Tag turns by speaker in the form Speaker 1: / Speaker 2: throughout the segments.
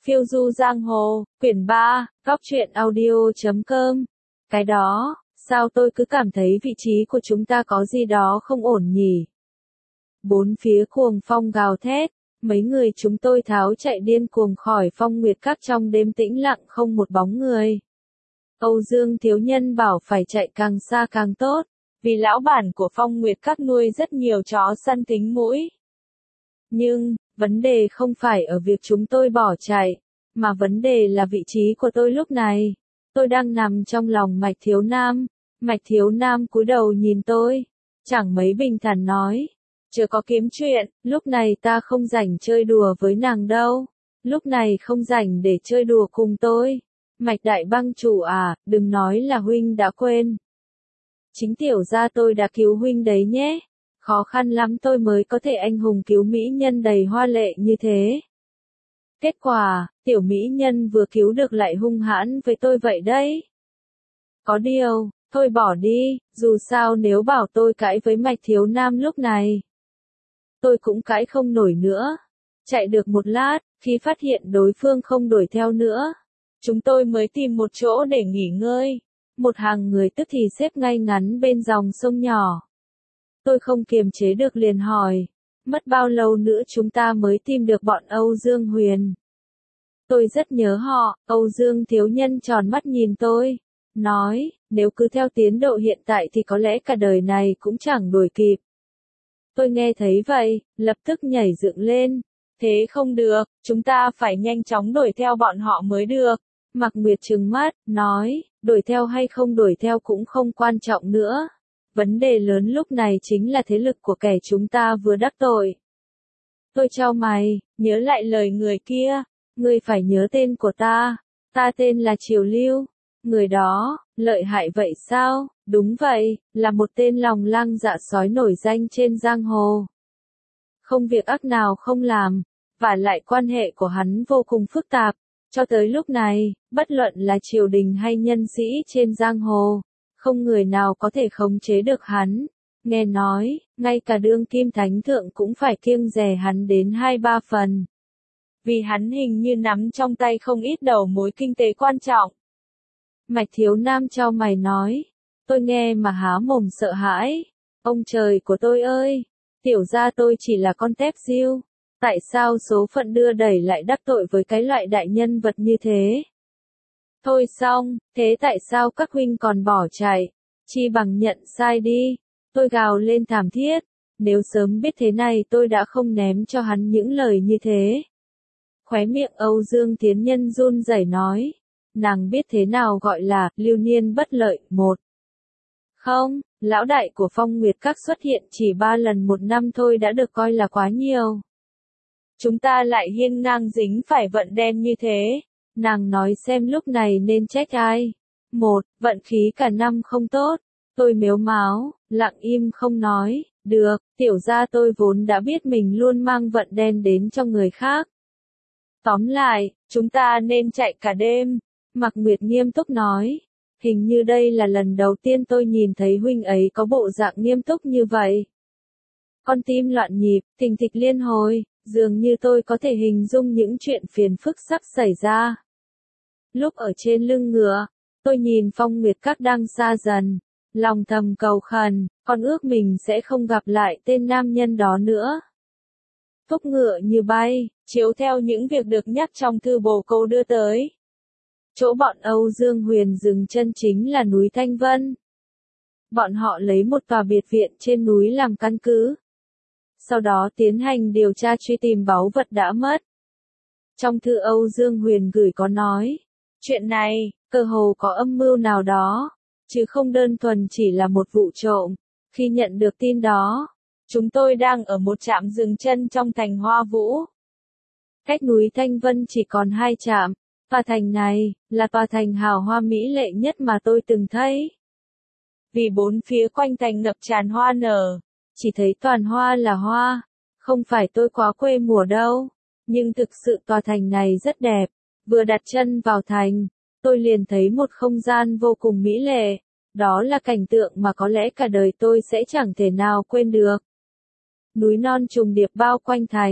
Speaker 1: Phiêu du giang hồ, quyển 3, Góc truyện audio.com. Cái đó, sao tôi cứ cảm thấy vị trí của chúng ta có gì đó không ổn nhỉ? Bốn phía cuồng phong gào thét, mấy người chúng tôi tháo chạy điên cuồng khỏi Phong Nguyệt Các trong đêm tĩnh lặng không một bóng người. Âu Dương thiếu nhân bảo phải chạy càng xa càng tốt, vì lão bản của Phong Nguyệt Các nuôi rất nhiều chó săn thính mũi. Nhưng, vấn đề không phải ở việc chúng tôi bỏ chạy, mà vấn đề là vị trí của tôi lúc này. Tôi đang nằm trong lòng Mạch Thiếu Nam. Mạch Thiếu Nam cúi đầu nhìn tôi, chẳng mấy bình thản nói, chưa có kiếm chuyện, lúc này ta không rảnh chơi đùa với nàng đâu. Lúc này không rảnh để chơi đùa cùng tôi. Mạch Đại Bang chủ à, đừng nói là huynh đã quên. Chính tiểu gia tôi đã cứu huynh đấy nhé. Khó khăn lắm tôi mới có thể anh hùng cứu mỹ nhân đầy hoa lệ như thế. Kết quả, tiểu mỹ nhân vừa cứu được lại hung hãn với tôi vậy đấy. Có điều, thôi bỏ đi, dù sao nếu bảo tôi cãi với Mạch Thiếu Nam lúc này, tôi cũng cãi không nổi nữa. Chạy được một lát, khi phát hiện đối phương không đuổi theo nữa, chúng tôi mới tìm một chỗ để nghỉ ngơi. Một hàng người tức thì xếp ngay ngắn bên dòng sông nhỏ. Tôi không kiềm chế được liền hỏi, mất bao lâu nữa chúng ta mới tìm được bọn Âu Dương Huyền? Tôi rất nhớ họ. Âu Dương thiếu nhân tròn mắt nhìn tôi, nói, nếu cứ theo tiến độ hiện tại thì có lẽ cả đời này cũng chẳng đuổi kịp. Tôi nghe thấy vậy, lập tức nhảy dựng lên. Thế không được, chúng ta phải nhanh chóng đuổi theo bọn họ mới được. Mạc Nguyệt trừng mắt, nói, đuổi theo hay không đuổi theo cũng không quan trọng nữa. Vấn đề lớn lúc này chính là thế lực của kẻ chúng ta vừa đắc tội. Tôi chau mày, nhớ lại lời người kia, ngươi phải nhớ tên của ta tên là Triều Lưu. Người đó, lợi hại vậy sao? Đúng vậy, là một tên lòng lang dạ sói nổi danh trên giang hồ. Không việc ác nào không làm, và lại quan hệ của hắn vô cùng phức tạp. Cho tới lúc này, bất luận là triều đình hay nhân sĩ trên giang hồ, không người nào có thể khống chế được hắn. Nghe nói, ngay cả đương kim thánh thượng cũng phải kiêng dè hắn đến 2-3 phần. Vì hắn hình như nắm trong tay không ít đầu mối kinh tế quan trọng. Mạch Thiếu Nam chau mày nói, tôi nghe mà há mồm sợ hãi. Ông trời của tôi ơi, tiểu gia tôi chỉ là con tép diêu. Tại sao số phận đưa đẩy lại đắc tội với cái loại đại nhân vật như thế? Thôi xong, thế tại sao các huynh còn bỏ chạy? Chi bằng nhận sai đi. Tôi gào lên thảm thiết. Nếu sớm biết thế này tôi đã không ném cho hắn những lời như thế. Khóe miệng Âu Dương Tiến Nhân run rẩy nói. Nàng biết thế nào gọi là lưu niên bất lợi. Một. Không, lão đại của Phong Nguyệt Các xuất hiện chỉ 3 lần một năm thôi đã được coi là quá nhiều. Chúng ta lại hiên ngang dính phải vận đen như thế. Nàng nói xem lúc này nên trách ai. 1. Vận khí cả năm không tốt. Tôi mếu máo, lặng im không nói. Được, tiểu gia tôi vốn đã biết mình luôn mang vận đen đến cho người khác. Tóm lại, chúng ta nên chạy cả đêm. Mạc Nguyệt nghiêm túc nói. Hình như đây là lần đầu tiên tôi nhìn thấy huynh ấy có bộ dạng nghiêm túc như vậy. Con tim loạn nhịp, thình thịch liên hồi, dường như tôi có thể hình dung những chuyện phiền phức sắp xảy ra. Lúc ở trên lưng ngựa, tôi nhìn Phong Nguyệt Các đang xa dần, lòng thầm cầu khẩn, con ước mình sẽ không gặp lại tên nam nhân đó nữa. Thúc ngựa như bay, chiếu theo những việc được nhắc trong thư bồ câu đưa tới. Chỗ bọn Âu Dương Huyền dừng chân chính là núi Thanh Vân. Bọn họ lấy một tòa biệt viện trên núi làm căn cứ. Sau đó tiến hành điều tra truy tìm báu vật đã mất. Trong thư Âu Dương Huyền gửi có nói, chuyện này, cơ hồ có âm mưu nào đó, chứ không đơn thuần chỉ là một vụ trộm. Khi nhận được tin đó, chúng tôi đang ở một trạm dừng chân trong thành Hoa Vũ. Cách núi Thanh Vân chỉ còn 2 trạm, tòa thành này, là tòa thành hào hoa mỹ lệ nhất mà tôi từng thấy. Vì bốn phía quanh thành ngập tràn hoa nở. Chỉ thấy toàn hoa là hoa, không phải tôi quá quê mùa đâu, nhưng thực sự tòa thành này rất đẹp. Vừa đặt chân vào thành, tôi liền thấy một không gian vô cùng mỹ lệ, đó là cảnh tượng mà có lẽ cả đời tôi sẽ chẳng thể nào quên được. Núi non trùng điệp bao quanh thành,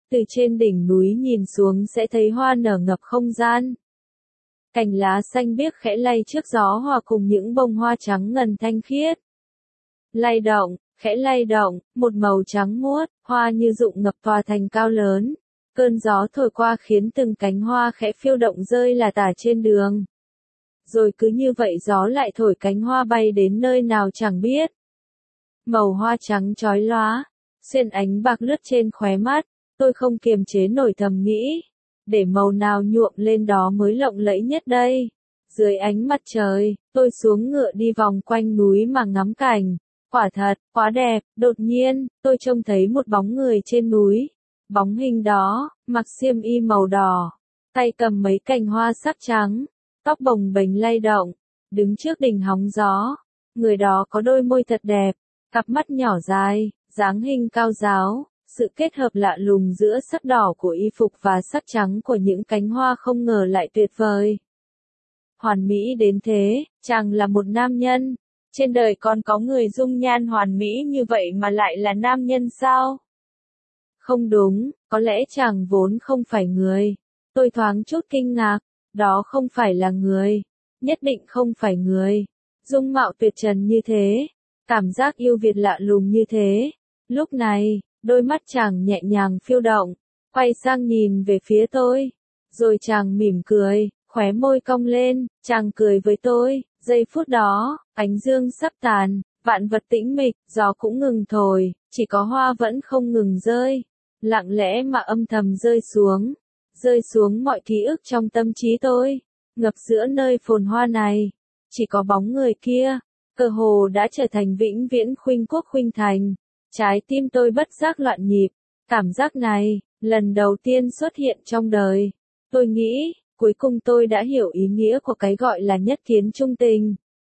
Speaker 1: từ trên đỉnh núi nhìn xuống sẽ thấy hoa nở ngập không gian. Cành lá xanh biếc khẽ lay trước gió hòa cùng những bông hoa trắng ngần thanh khiết. Lay động, khẽ lay động, một màu trắng muốt, hoa như rụng ngập tòa thành cao lớn. Cơn gió thổi qua khiến từng cánh hoa khẽ phiêu động rơi lả tả trên đường. Rồi cứ như vậy gió lại thổi cánh hoa bay đến nơi nào chẳng biết. Màu hoa trắng chói lóa, xuyên ánh bạc lướt trên khóe mắt, tôi không kiềm chế nổi thầm nghĩ. Để màu nào nhuộm lên đó mới lộng lẫy nhất đây. Dưới ánh mặt trời, tôi xuống ngựa đi vòng quanh núi mà ngắm cảnh. Quả thật, quá đẹp, đột nhiên, tôi trông thấy một bóng người trên núi. Bóng hình đó, mặc xiêm y màu đỏ, tay cầm mấy cành hoa sắc trắng, tóc bồng bềnh lay động, đứng trước đỉnh hóng gió. Người đó có đôi môi thật đẹp, cặp mắt nhỏ dài, dáng hình cao ráo, sự kết hợp lạ lùng giữa sắc đỏ của y phục và sắc trắng của những cánh hoa không ngờ lại tuyệt vời. Hoàn mỹ đến thế, chàng là một nam nhân. Trên đời còn có người dung nhan hoàn mỹ như vậy mà lại là nam nhân sao? Không đúng, có lẽ chàng vốn không phải người. Tôi thoáng chút kinh ngạc, đó không phải là người. Nhất định không phải người. Dung mạo tuyệt trần như thế, cảm giác yêu Việt lạ lùng như thế. Lúc này, đôi mắt chàng nhẹ nhàng phiêu động, quay sang nhìn về phía tôi. Rồi chàng mỉm cười, khóe môi cong lên, chàng cười với tôi. Giây phút đó, ánh dương sắp tàn, vạn vật tĩnh mịch, gió cũng ngừng thổi, chỉ có hoa vẫn không ngừng rơi. Lặng lẽ mà âm thầm rơi xuống mọi ký ức trong tâm trí tôi, ngập giữa nơi phồn hoa này. Chỉ có bóng người kia, cơ hồ đã trở thành vĩnh viễn khuynh quốc khuynh thành. Trái tim tôi bất giác loạn nhịp, cảm giác này, lần đầu tiên xuất hiện trong đời. Tôi nghĩ, cuối cùng tôi đã hiểu ý nghĩa của cái gọi là nhất kiến trung tình.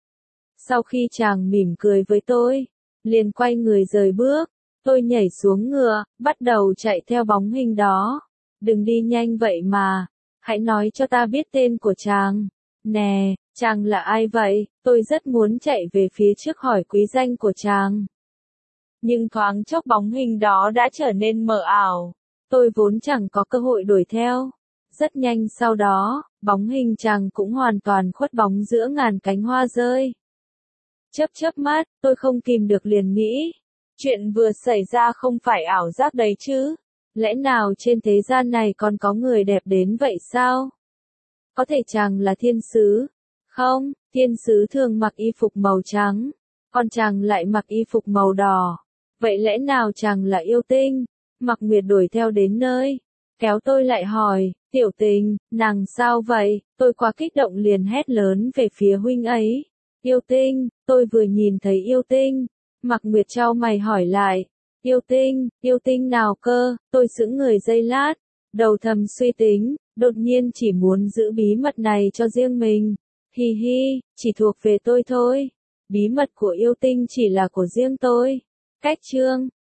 Speaker 1: Sau khi chàng mỉm cười với tôi, liền quay người rời bước, tôi nhảy xuống ngựa, bắt đầu chạy theo bóng hình đó. Đừng đi nhanh vậy mà, hãy nói cho ta biết tên của chàng. Nè, chàng là ai vậy? Tôi rất muốn chạy về phía trước hỏi quý danh của chàng. Nhưng thoáng chốc bóng hình đó đã trở nên mờ ảo. Tôi vốn chẳng có cơ hội đuổi theo. Rất nhanh sau đó, bóng hình chàng cũng hoàn toàn khuất bóng giữa ngàn cánh hoa rơi. Chớp mắt, tôi không kìm được liền nghĩ. Chuyện vừa xảy ra không phải ảo giác đấy chứ? Lẽ nào trên thế gian này còn có người đẹp đến vậy sao? Có thể chàng là thiên sứ? Không, thiên sứ thường mặc y phục màu trắng, còn chàng lại mặc y phục màu đỏ. Vậy lẽ nào chàng là yêu tinh? Mặc Nguyệt đuổi theo đến nơi, kéo tôi lại hỏi, tiểu tình, nàng sao vậy? Tôi quá kích động liền hét lớn về phía huynh ấy. Yêu tinh, tôi vừa nhìn thấy yêu tinh. Mặc Nguyệt chau mày hỏi lại, yêu tinh nào cơ? Tôi sững người giây lát, đầu thầm suy tính, đột nhiên chỉ muốn giữ bí mật này cho riêng mình. Hi hi, chỉ thuộc về tôi thôi. Bí mật của yêu tinh chỉ là của riêng tôi. Cách chương